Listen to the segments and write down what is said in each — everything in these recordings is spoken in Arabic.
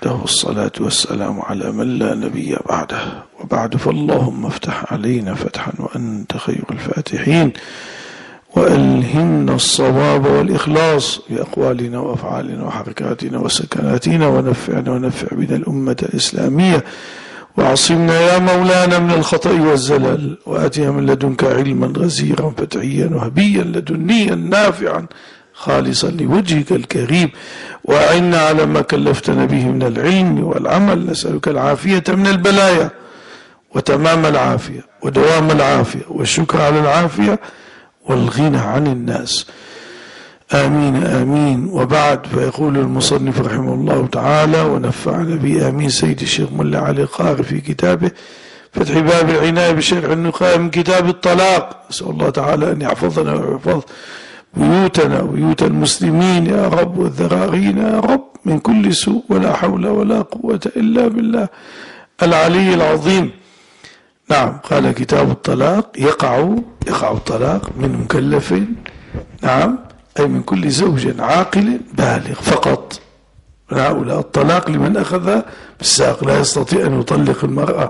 وحده، والصلاة والسلام على من لا نبي بعده، وبعد، فاللهم افتح علينا فتحا وأنت خير الفاتحين، وألهمنا الصواب والإخلاص في أقوالنا وأفعالنا وحركاتنا وسكناتنا، ونفعنا ونفع بنا الأمة الإسلامية، وعصمنا يا مولانا من الخطأ والزلل، وآتنا من لدنك علما غزيرا فتحيا وهبيا لدنيا نافعا خالصا لوجهك الكريم، وأعنا على ما كلفتنا به من العلم والعمل. نسألك العافية من البلايا وتمام العافية ودوام العافية والشكر على العافية والغنى عن الناس، آمين آمين. وبعد، فيقول المصنف رحمه الله تعالى ونفعنا به آمين سيد الشيخ ملا علي القاري في كتابه فتح باب العناية بشرح النقاء من كتاب الطلاق. نسأل الله تعالى أن يحفظنا ويحفظ بيوتنا وبيوت المسلمين يا رب، والذراغين يا رب من كل سوء، ولا حول ولا قوة إلا بالله العلي العظيم. نعم، قال كتاب الطلاق يقع الطلاق من مكلف، نعم، أي من كل زوج عاقل بالغ فقط. هؤلاء الطلاق لمن أخذ بالساق، لا يستطيع أن يطلق المرأة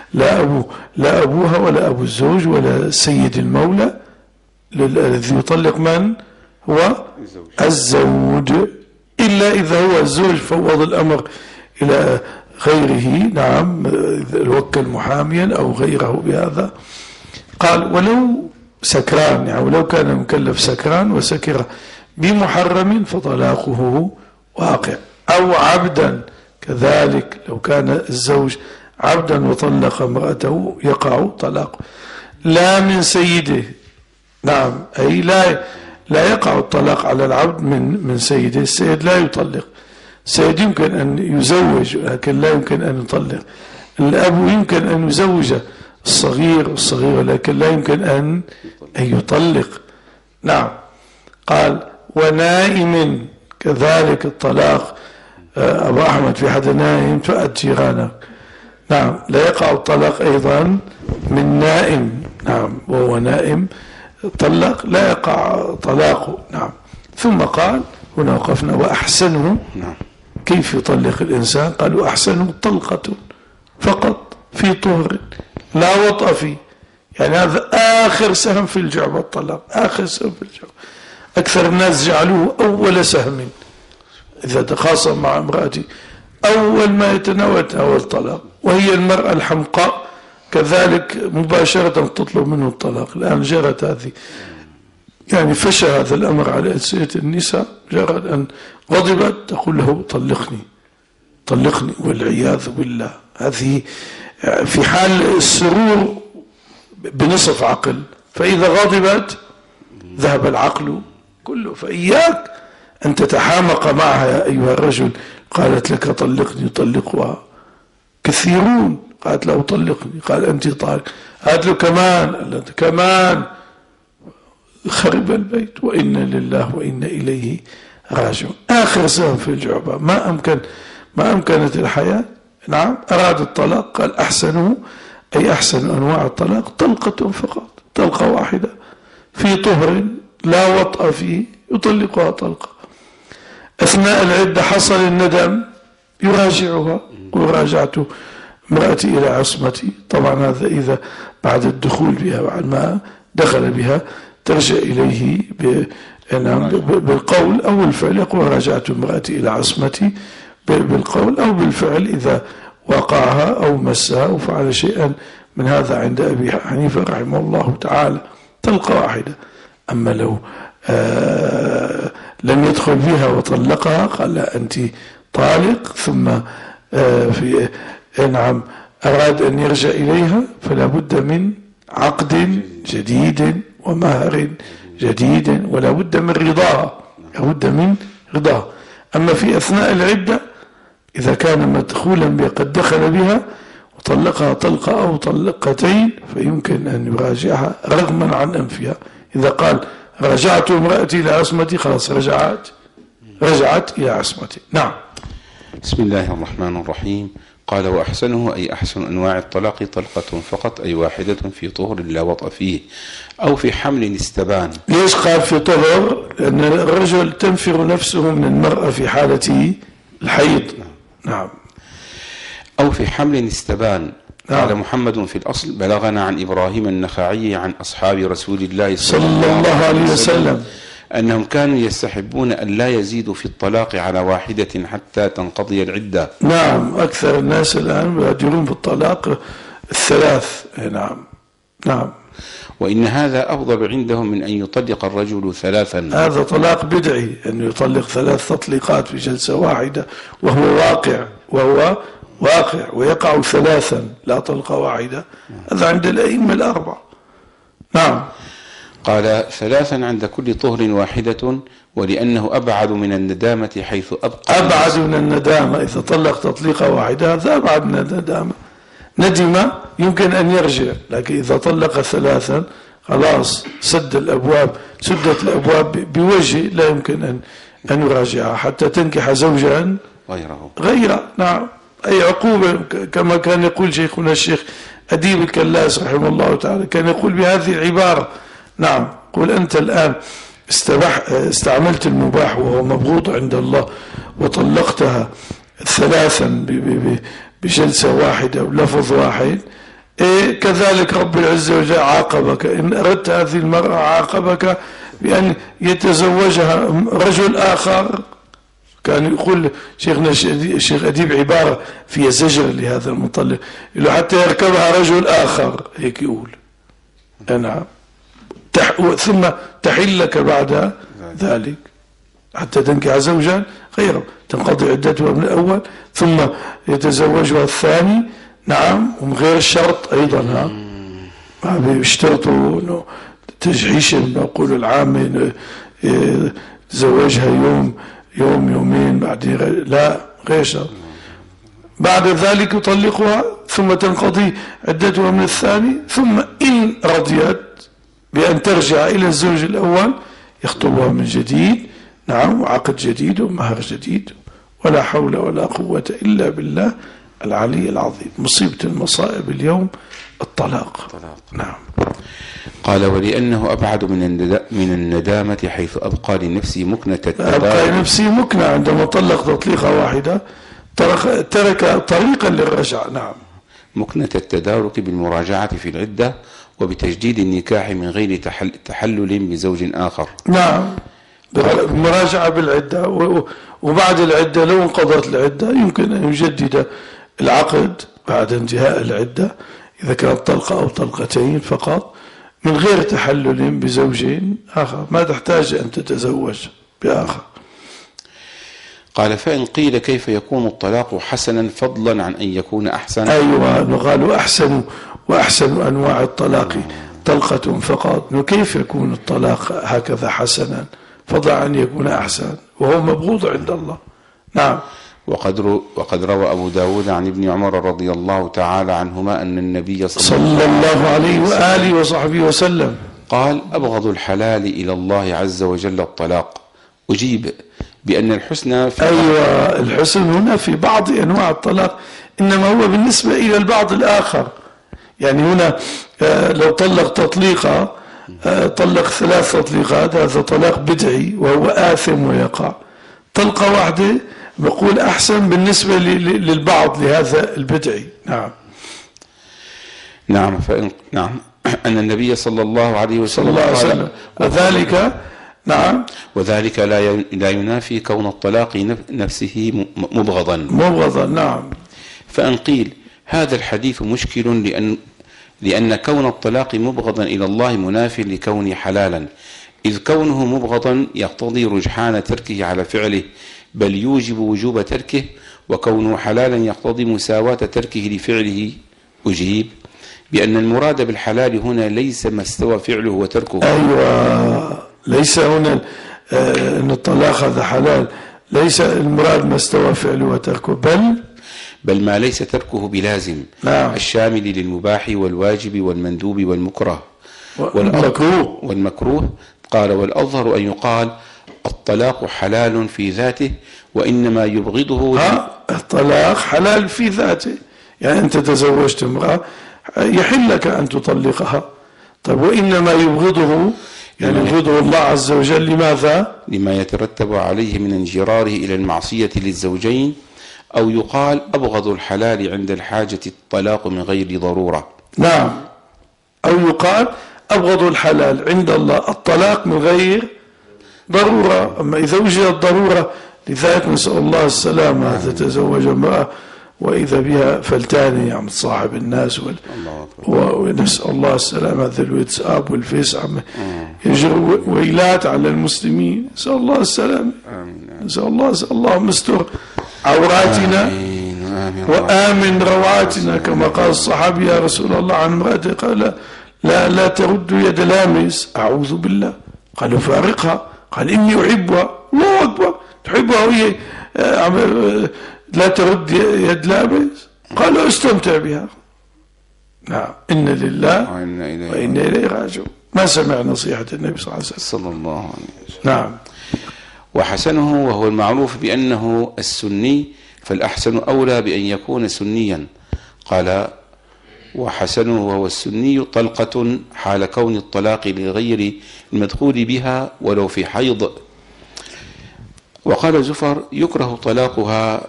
لا أبوها ولا أبو الزوج ولا سيد المولى. الذي يطلق من هو الزوج، إلا إذا هو الزوج فوض الأمر إلى غيره، نعم، وكل محاميا أو غيره بهذا. قال ولو سكران، يعني ولو كان المكلف سكران وسكر بمحرم فطلاقه واقع، أو عبدا كذلك، لو كان الزوج عبدا وطلق امرأته يقع طلاقه، لا من سيده. نعم، أي لا يقع الطلاق على العبد من سيده. السيد لا يطلق، السيد يمكن أن يزوج لكن لا يمكن أن يطلق. الأب يمكن أن يزوج الصغير لكن لا يمكن أن يطلق. نعم، قال ونائم كذلك الطلاق. أبو أحمد في حد نائم فأت جيرانك. نعم، لا يقع الطلاق أيضا من نائم. نعم، وهو نائم طلق لا يقع طلاقه. نعم، ثم قال هنا وقفنا وأحسنه. كيف يطلق الإنسان؟ قالوا أحسنه طلقة فقط في طهر لا وطأ فيه، يعني هذا آخر سهم في الجعبة، الطلاق آخر سهم في الجعبة. أكثر الناس جعلوه أول سهم، إذا تخاصم مع امرأتي أول ما يتناول الطلاق، وهي المرأة الحمقاء كذلك مباشرة تطلب منه الطلاق. الآن جرت هذه، يعني فشى هذا الأمر على ألسنة النساء، جرت أن غضبت تقول له طلقني والعياذ بالله. هذه في حال السرور بنصف عقل، فإذا غضبت ذهب العقل كله. فإياك أن تتحامق معها يا أيها الرجل. قالت لك طلقني، يطلقها كثيرون. قالت له طلقني، قال أنت طالق. قالت له كمان خرب البيت، وإنا لله وإنا إليه راجعون. آخر سهم في الجعبة، ما أمكنت الحياة. نعم، أراد الطلاق، قال أحسنه، أي أحسن أنواع الطلاق طلقة فقط، طلقة واحدة في طهر لا وطأ فيه، يطلقها طلقة. أثناء العدة حصل الندم يراجعها، وراجعت امرأتي إلى عصمتي. طبعا هذا إذا بعد الدخول بها، بعد ما دخل بها، ترجع إليه بالقول أو الفعل. يقول راجعت امرأتي إلى عصمتي بالقول أو بالفعل، إذا وقعها أو مسها أو فعل شيئا من هذا. عند أبي حنيفة رحمه الله تعالى طلقة واحدة. أما لو لم يدخل بها وطلقها، قال لا أنت طالق، ثم في نعم أراد أن يرجع إليها، فلا بد من عقد جديد ومهر جديد، ولا بد من رضاها، لابد من رضاها. أما في أثناء العدة إذا كان مدخولا بها قد دخل بها وطلقها طلقة أو طلقتين، فيمكن أن يراجعها رغما عن أنفها. إذا قال رجعت امرأتي إلى عصمتي، خلاص رجعت إلى عصمتي. نعم. بسم الله الرحمن الرحيم. قال وأحسنه أي أحسن أنواع الطلاق طلقة فقط، أي واحدة في طهر لا وطأ فيه، أو في حمل استبان. ليش قال في طهر؟ لأن الرجل تنفر نفسه من المرأة في حالة الحيض. نعم. أو في حمل استبان. نعم. قال محمد في الأصل: بلغنا عن إبراهيم النخعي عن أصحاب رسول الله صلى الله عليه وسلم أنهم كانوا يستحبون أن لا يزيدوا في الطلاق على واحدة حتى تنقضي العدة. نعم، أكثر الناس الآن يهاجرون بالطلاق الثلاث. نعم نعم. وإن هذا أفضل عندهم من أن يطلق الرجل ثلاثا. هذا طلاق بدعي، أن يطلق 3 تطليقات في جلسة واحدة، وهو واقع ويقع 3 لا طلقة واحدة. هذا عند الأئمة ال4. نعم. قال: 3 عند كل طهر واحدة، ولأنه أبعد من الندامة حيث أبعد من الندامة. إذا طلق تطليقة واحدة هذا أبعد من الندامة. ندم يمكن أن يرجع، لكن إذا طلق 3 خلاص سدت الأبواب بوجه لا يمكن أن يراجعها حتى تنكح زوجا غيره. نعم. أي عقوبة، كما كان يقول شيخنا الشيخ أديب الكلاس رحمه الله تعالى، كان يقول بهذه العبارة. نعم. قل أنت الآن استعملت المباح وهو مبغوض عند الله وطلقتها 3 بجلسة واحدة ولفظ واحد، كذلك رب العزة وجل عاقبك إن أردت هذه المرأة، عاقبك بأن يتزوجها رجل آخر. كان يقول شيخنا الشيخ أديب عبارة فيها زجر لهذا المطلق، يقول حتى يركبها رجل آخر، هيك يقول. نعم. ثم تحل لك بعد ذلك حتى تنكح زوجا غيره، تنقضي عدتها من الأول ثم يتزوجها الثاني. نعم. ومن غير الشرط أيضا. ما بيشترطوا إنه تجحيش نقول العامة تزوجها يومين بعدين، لا، غير شرط. بعد ذلك يطلقها ثم تنقضي عدتها من الثاني، ثم إن رضيت بأن ترجع إلى الزوج الأول يخطبها من جديد. نعم. وعقد جديد ومهر جديد، ولا حول ولا قوة إلا بالله العلي العظيم. مصيبة المصائب اليوم الطلاق. نعم. قال: ولأنه أبعد من الندامة حيث أبقى لنفسه مكنة التدارك. أبقى لنفسه مكنة عندما طلق تطليقة واحدة، ترك طريقا للرجعة. نعم. مكنة التدارك بالمراجعة في العدة وبتجديد النكاح من غير تحلل بزوج آخر. نعم. مراجعة بالعدة، وبعد العدة لو انقضت العدة يمكن أن يجدد العقد بعد انتهاء العدة إذا كانت طلقة أو طلقتين فقط، من غير تحلل بزوج آخر. ما تحتاج أن تتزوج بآخر. قال: فإن قيل كيف يكون الطلاق حسنا فضلا عن أن يكون أحسنا؟ أيوة، قالوا وأحسن أنواع الطلاق طلقة فقط. كيف يكون الطلاق هكذا حسنا فضلا عن أن يكون أحسن وهو مبغوض عند الله؟ نعم. وقد روى أبو داود عن ابن عمر رضي الله تعالى عنهما أن النبي صلى الله عليه وآله وصحبه وسلم قال: أبغض الحلال إلى الله عز وجل الطلاق. أجيب بأن الحسن في أيوة، الحسن هنا في بعض أنواع الطلاق، إنما هو بالنسبة إلى البعض الآخر. يعني هنا لو طلق تطليقة، طلق 3 تطليقات، هذا طلاق بدعي وهو آثم ويقع. طلقة واحدة بقول أحسن بالنسبة للبعض لهذا البدعي. نعم. نعم. نعم. أن النبي صلى الله عليه وسلم وذلك. نعم. وذلك لا ينافي كون الطلاق نفسه مبغضا. نعم. فإن قيل هذا الحديث مشكل لأن كون الطلاق مبغضا إلى الله مناف لكونه حلالا، إذ كونه مبغضا يقتضي رجحان تركه على فعله بل يوجب وجوب تركه، وكونه حلالا يقتضي مساواة تركه لفعله. أجيب بأن المراد بالحلال هنا ليس ما استوى فعله وتركه. أيوة، ليس هنا أن الطلاق هذا حلال، ليس المراد ما استوى فعله وتركه، بل ما ليس تركه بلازم. نعم. الشامل للمباح والواجب والمندوب والمكره والمكروه. قال: والأظهر أن يقال الطلاق حلال في ذاته، وإنما يبغضه الطلاق حلال في ذاته، يعني أنت تزوجت امرأة يحل لك أن تطلقها. طيب، وإنما يبغضه يعني يبغضه الله عز وجل. لماذا؟ لما يترتب عليه من انجراره إلى المعصية للزوجين أو يقال أبغض الحلال عند الحاجة الطلاق من غير ضرورة. نعم، أو يقال أبغض الحلال عند الله الطلاق من غير ضرورة. أما إذا وجدت ضرورة، لذلك نسأل الله السلامة، تتزوج امرأة وإذا بها فلتان يعني صاحب الناس ونسأل الله السلامة، هذا الواتساب والفيس عم يجروا ويلات على المسلمين، نسأل الله السلامة. نسأل الله، اللهم استر عوراتنا وآمن رواتنا، كما قال الصحابي يا رسول الله عن امرأته، قال لا ترد يد لامس، أعوذ بالله. قالوا فارقها، قال إني أحبها. الله أكبر، تحبها وهي لا ترد يد لامس؟ قالوا استمتع بها. نعم، إن لله وإنا إليه راجعون. ما سمع نصيحة النبي صلى الله عليه وسلم صلى الله عليه وسلم. نعم. وحسنه، وهو المعروف بأنه السني، فالأحسن أولى بأن يكون سنيا. قال وحسنه وهو السني طلقة حال كون الطلاق لغير المدخول بها ولو في حيض. وقال زفر يكره طلاقها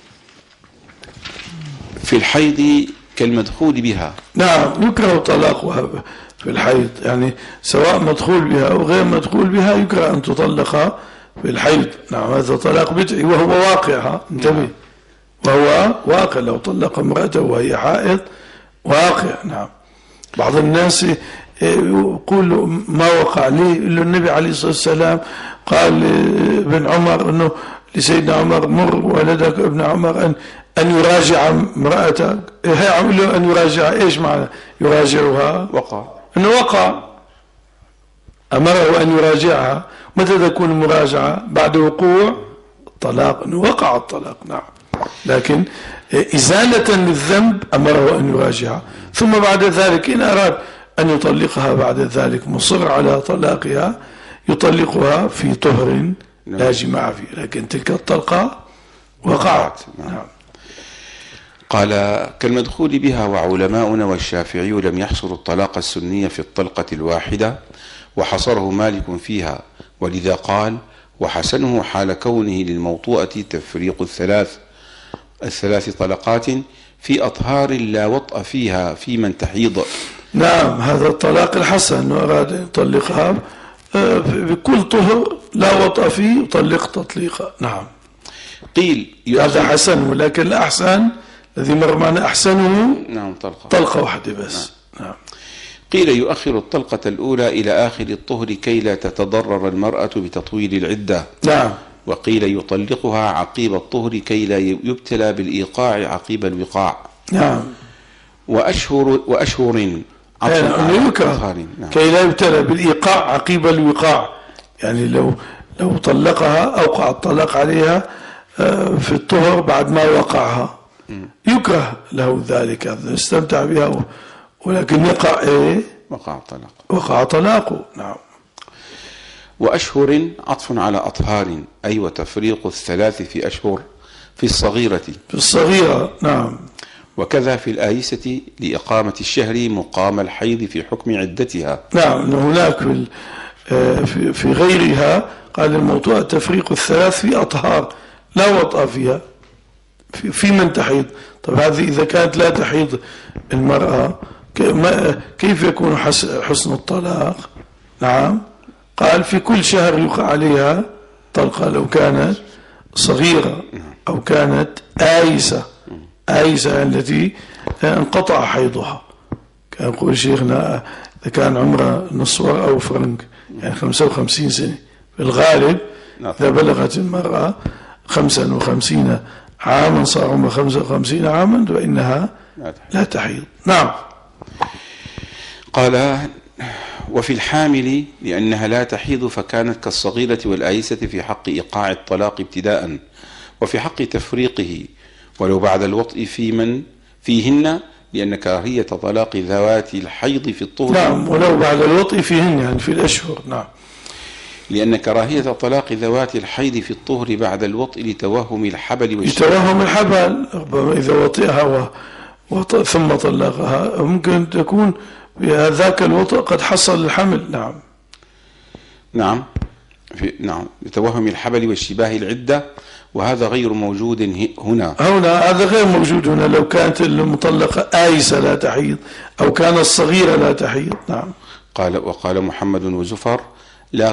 في الحيض كالمدخول بها. نعم، يكره طلاقها في الحيض، يعني سواء مدخول بها أو غير مدخول بها يكره أن تطلق في الحيض. نعم، هذا طلاق بدعي وهو واقع، انتبه، وهو واقع. لو طلق امرأته وهي حائض واقع. نعم. بعض الناس يقول ما وقع ليه، له النبي عليه الصلاة والسلام قال لابن عمر انه لسيدنا عمر مر ولدك ابن عمر ان يراجع امرأتك. هي عمل له ان يراجع، ايش معنى يراجعها؟ وقع، انه وقع، امره ان يراجعها. متى تكون المراجعة؟ بعد وقوع الطلاق، انه وقع الطلاق. نعم، لكن إزالة للذنب أمره أن يراجعها، ثم بعد ذلك إن أراد أن يطلقها بعد ذلك مصر على طلاقها يطلقها في طهر لا جماع فيه، لكن تلك الطلقة وقعت. نعم. قال كالمدخول بها. وعلماؤنا والشافعي لم يحصروا الطلاق السني في الطلقة الواحدة، وحصره مالك فيها، ولذا قال وحسنه حال كونه للموطوءة تفريق الثلاث طلقات في أطهار لا وطأ فيها في من تحيض. نعم، هذا الطلاق الحسن، وأراد أن يطلقها بكل طهر لا وطأ فيه يطلق تطليقا. نعم. قيل هذا حسن، ولكن الأحسن الذي مر معنا أحسنه نعم طلقة واحدة بس. نعم. قيل يؤخر الطلقة الأولى إلى آخر الطهر كي لا تتضرر المرأة بتطويل العدة. نعم. وقيل يطلقها عقيب الطهر كي لا يبتلى بالإيقاع عقيب الوقاع. نعم. وأشهر يكره كي لا يبتلى بالإيقاع عقيب الوقاع، يعني لو طلقها أوقع الطلاق عليها في الطهر بعد ما وقعها يكره له ذلك، استمتع بها ولكن يقع وقع طلاقه. نعم. وأشهر عطف على أطهار، أي وتفريق الثلاث في أشهر في الصغيرة. نعم. وكذا في الآيسة لإقامة الشهر مقام الحيض في حكم عدتها. نعم، هناك في غيرها قال الموضوع تفريق الثلاث في أطهار لا وطأ فيها في من تحيض. طب هذه إذا كانت لا تحيض المرأة كيف يكون حسن الطلاق؟ نعم، قال في كل شهر يقع عليها طلقة لو كانت صغيرة أو كانت آيسة التي انقطع حيضها. كان يقول شيخنا إذا كان عمره نصور أو فرنك يعني 55 سنة في الغالب، إذا بلغت المرأة 55 عاما صار عمره 55 عاما فإنها لا تحيض. نعم. قال وفي الحامل لأنها لا تحيض فكانت كالصغيرة والآيسة في حق إيقاع الطلاق ابتداء، وفي حق تفريقه ولو بعد الوطء في من فيهن، لأن كراهية طلاق ذوات الحيض في الطهر. نعم، ولو بعد الوطء فيهن يعني في الأشهر. نعم. لأن كراهية طلاق ذوات الحيض في الطهر بعد الوطء لتوهم الحبل والشبه. لتوهم الحبل، ربما إذا وطئها ثم طلقها ممكن تكون بذاك الوطء قد حصل الحمل. نعم. نعم لتوهم الحبل والشباه العدة. وهذا غير موجود هنا. هذا غير موجود هنا. لو كانت المطلقة آيسة لا تحيض أو كانت صغيرة لا تحيض. نعم. وقال محمد وزفر لا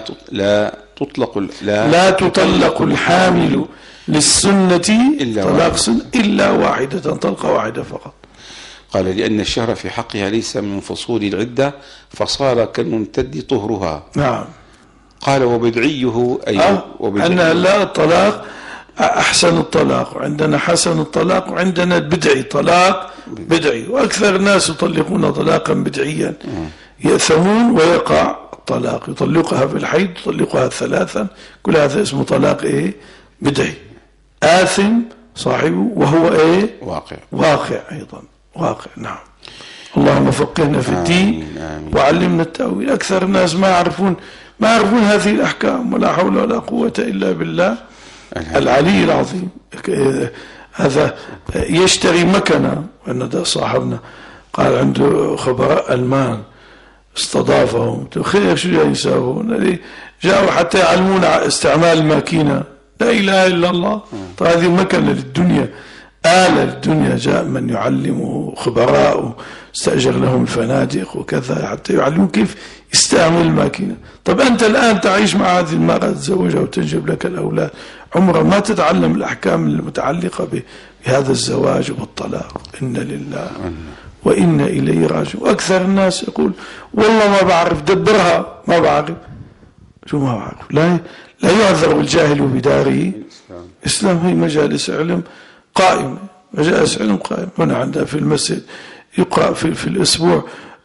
تطلق الحامل للسنة طلاق سنة إلا واحدة، طلقة واحدة فقط. قال لأن الشهر في حقها ليس من فصول العدة فصار كالممتد طهرها. نعم. قال وبدعيه أي أن لا الطلاق أحسن الطلاق، وعندنا حسن الطلاق، وعندنا بدعي، طلاق بدعي، وأكثر الناس يطلقون طلاقا بدعيا يأثمون ويقع الطلاق، يطلقها في الحيض، يطلقها ثلاثا، كل هذا اسمه طلاق بدعي، آثم صاحبه وهو واقع أيضا، واقع. نعم. اللهم فقهنا في الدين وعلمنا التأويل. أكثر الناس ما يعرفون هذه الأحكام، ولا حول ولا قوة إلا بالله العلي العظيم. هذا يشتري مكنة، وأن ده صاحبنا قال عنده خبراء ألمان استضافهم، خير شو يساوون؟ جاءوا حتى يعلمونا استعمال الماكينة، لا إله إلا الله. طيب هذه مكنة للدنيا، آلة للدنيا، جاء من يعلمه خبراء استأجر لهم الفنادق وكذا حتى يعلمون كيف يستعمل الماكينة. طب أنت الآن تعيش مع هذه المرأة، تزوجها وتنجب لك الأولاد، عمرها ما تتعلم الأحكام المتعلقة بهذا الزواج وبالطلاق. إن لله وإنا إليه راجعون. وأكثر الناس يقول والله ما بعرف، دبرها، ما بعرف. شو ما بعرف؟ لا يعذر الجاهل بداره. إسلام هي مجالس علم قائمة، مجالس علم قائمة. هنا عندنا في المسجد يقرأ في الأسبوع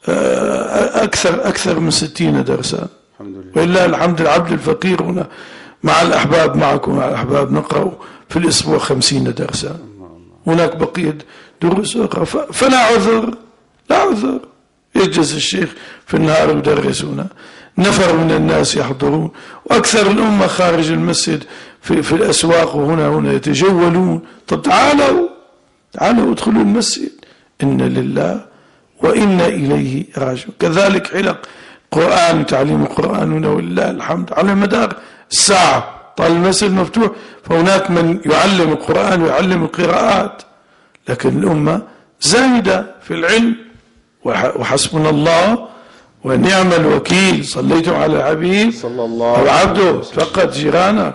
أكثر من 60 درسا، وإلا الحمد العبد الفقير هنا مع الأحباب، معكم مع الأحباب نقرأ في الأسبوع 50 درسا. هناك بقية دروس أخرى، فلا عذر، لا عذر. يجلس الشيخ في النهار يدرسون، نفر من الناس يحضرون، وأكثر الأمة خارج المسجد في الأسواق وهنا يتجولون. طب تعالوا ادخلوا المسجد. إن لله وإنا إليه راجعون. كذلك حلق قرآن، تعليم القرآن هنا ولله الحمد على مدار الساعة. طال المسجد مفتوح، فهناك من يعلم القرآن ويعلم القراءات، لكن الأمة زاهدة في العلم. وحسبنا الله ونعم الوكيل. صليتم على الحبيب صلى الله عليه وسلم. عبده فقد جيرانك،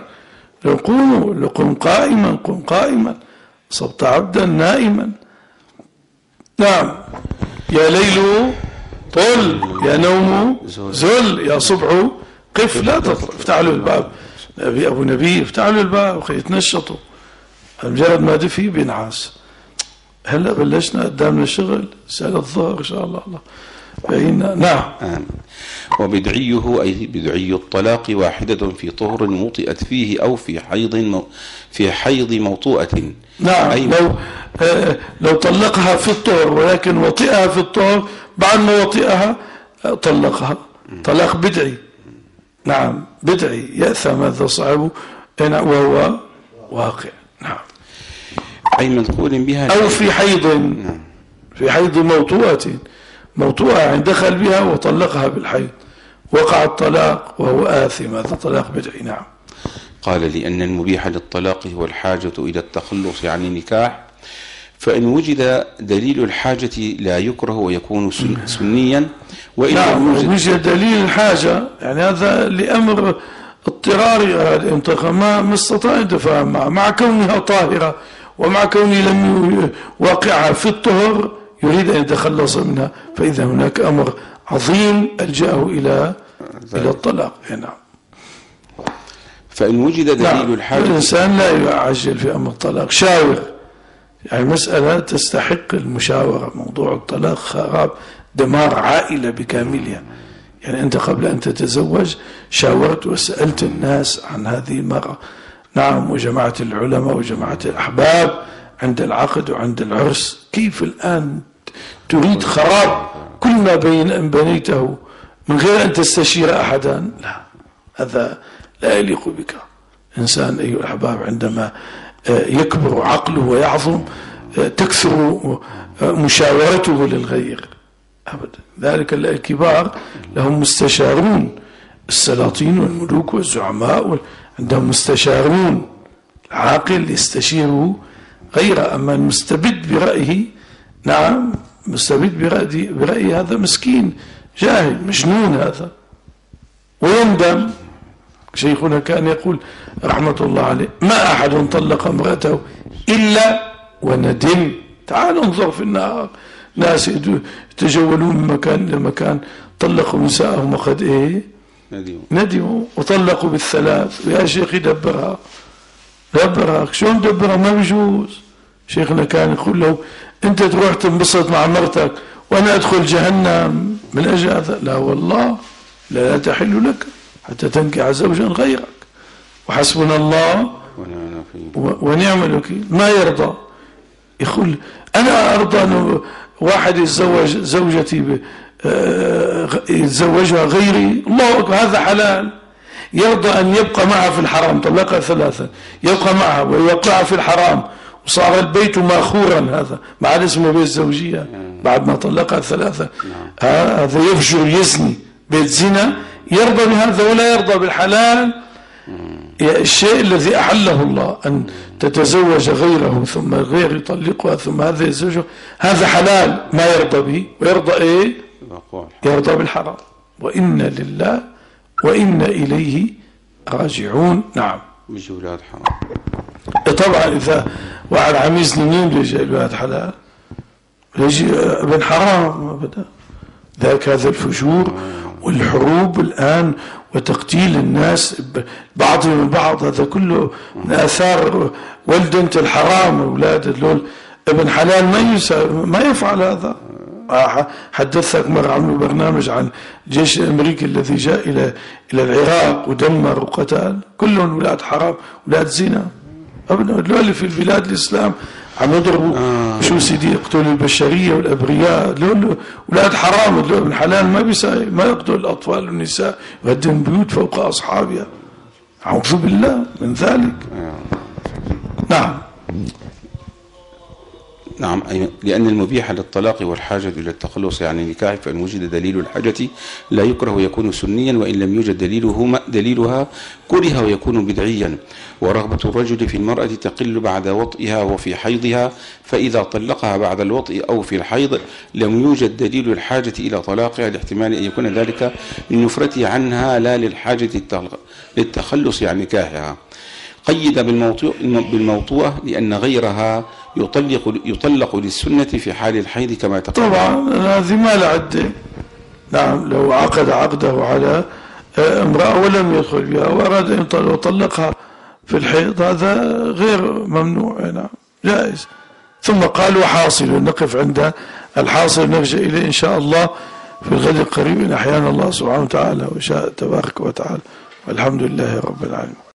لقم قائما، قم قائما، صبت عبدا نائما. نعم. يا ليل طل، يا نوم زل، يا صبح قف لا تطل. افتحوا له الباب، أبو نبي افتحوا له الباب يتنشطوا. مجرد ما دفي بينعاس. هلا بلشنا قدامنا شغل، سأل الظهر إن شاء الله. نعم. وبدعيه أي بدعي الطلاق واحدة في طهر وطئت فيه أو في حيض موطوءة. نعم. لو طلقها في الطهر ولكن وطئها في الطهر، بعد ما وطئها طلقها طلاق بدعي. نعم بدعي، يأثم هذا صاحبه وهو واقع. نعم. أي منقول بها أو في حيض، في حيض موطوءة يعني دخل بها وطلقها بالحيض، وقع الطلاق وهو آثم، هذا طلاق بدعي. نعم. قال لأن المبيح للطلاق هو الحاجة إلى التخلص عن النكاح، فإن وجد دليل الحاجة لا يكره ويكون سنيا، وإن نعم وجد دليل الحاجة يعني هذا لأمر اضطراري، ما استطاع يتفاهم مع كونها طاهرة ومع كونه لم يواقعها في الطهر، يريد أن يتخلص منها، فإذا هناك أمر عظيم ألجأه إلى الطلاق. نعم. فإن وجد دليل الحاجة، الإنسان لا يعجل في أمر الطلاق، شاور. يعني مسألة تستحق المشاورة. موضوع الطلاق خراب، دمار عائلة بكاملها. يعني أنت قبل أن تتزوج شاورت وسألت الناس عن هذه المرأة. نعم. وجماعة العلماء وجماعة الأحباب عند العقد وعند العرس. كيف الآن تريد خراب كل ما بنيته من غير أن تستشير أحدا؟ لا، هذا لا يليق بك. إنسان أيها الأحباب عندما يكبر عقله ويعظم تكثر مشاورته للغير أبدا. ذلك الكبار لهم مستشارون، السلاطين والملوك والزعماء عندهم مستشارون العاقل يستشيره غيره. أما المستبد برأيه، نعم، مستبد برأيه هذا مسكين جاهل مجنون هذا، ويندم. شيخنا كان يقول رحمة الله عليه: ما أحد طلق امرأته إلا وندم. تعالوا انظر في النهار ناس يتجولون من مكان إلى مكان، طلقوا نساءهم وقد ندموا وطلقوا بالثلاث. ويا شيخ دبرها شلون دبرها؟ ما بيجوز. شيخنا كان يقول له: أنت تروح تنبسط مع مرتك وأنا أدخل جهنم من أجل هذا؟ لا والله، لا تحل لك حتى تنكح زوجا غيرك، وحسبنا الله ونعم الوكيل. ما يرضى، يقول: أنا أرضى أن واحد يتزوج زوجتي يتزوجها غيري، الله أكبر، هذا حلال. يرضى أن يبقى معها في الحرام، طلقها ثلاثا، يبقى معها ويوقعها في الحرام، وصار البيت ماخورا، هذا ما عاد اسمه بيت زوجية بعد ما طلقها ثلاثة. هذا يفجر يزني، بيت زنا. يرضى بهذا ولا يرضى بالحلال، الشيء الذي أحله الله، أن تتزوج غيره ثم غير يطلقها ثم هذا يتزوجه، هذا حلال ما يرضى به. ويرضى إيه؟ يرضى بالحرام. وإنا لله وإنا إليه راجعون. نعم. مش أولاد حرام. طبعا إذا واحد عم يزني مين بيجي أولاد حلال؟ يجي ابن حرام أبدا. ذاك هذا الفجور والحروب الآن وتقتيل الناس بعضهم البعض، هذا كله من آثار ولدنة الحرام. أولاد دول ابن حلال ما يفعل هذا. حدثك مرة عملوا برنامج عن الجيش الأمريكي الذي جاء إلى العراق ودمر وقتل، كلهم ولاد حرام، ولاد زنا. اللي في البلاد الإسلام عم يضربوا شو سيدي، يقتلوا البشرية والأبرياء، ولاد حرام. ابن حلال ما يقتل الأطفال والنساء، يهدم بيوت فوق أصحابها. أعوذ بالله من ذلك. نعم، لأن المبيح للطلاق والحاجة إلى التخلص عن النكاح، فإن وجد دليل الحاجة لا يكره ويكون سنيا، وإن لم يوجد دليلها كره ويكون بدعيا. ورغبة الرجل في المرأة تقل بعد وطئها وفي حيضها، فإذا طلقها بعد الوطئ أو في الحيض لم يوجد دليل الحاجة إلى طلاقها، لاحتمال أن يكون ذلك للنفرة عنها لا للحاجة للتخلص عن نكاحها. قيد بالموطوءة لأن غيرها يطلق للسنة في حال الحيض كما تقول. طبعا هذه ما له عدة. نعم، لو عقد عقده على امرأة ولم يدخل بها وأراد أن يطلقها في الحيض، هذا غير ممنوع. نعم، جائز. ثم قال: وحاصل، نقف عند الحاصل، نرجع إليه إن شاء الله في الغد القريب إن أحيانا الله سبحانه وتعالى وشاء تبارك وتعالى. والحمد لله رب العالمين.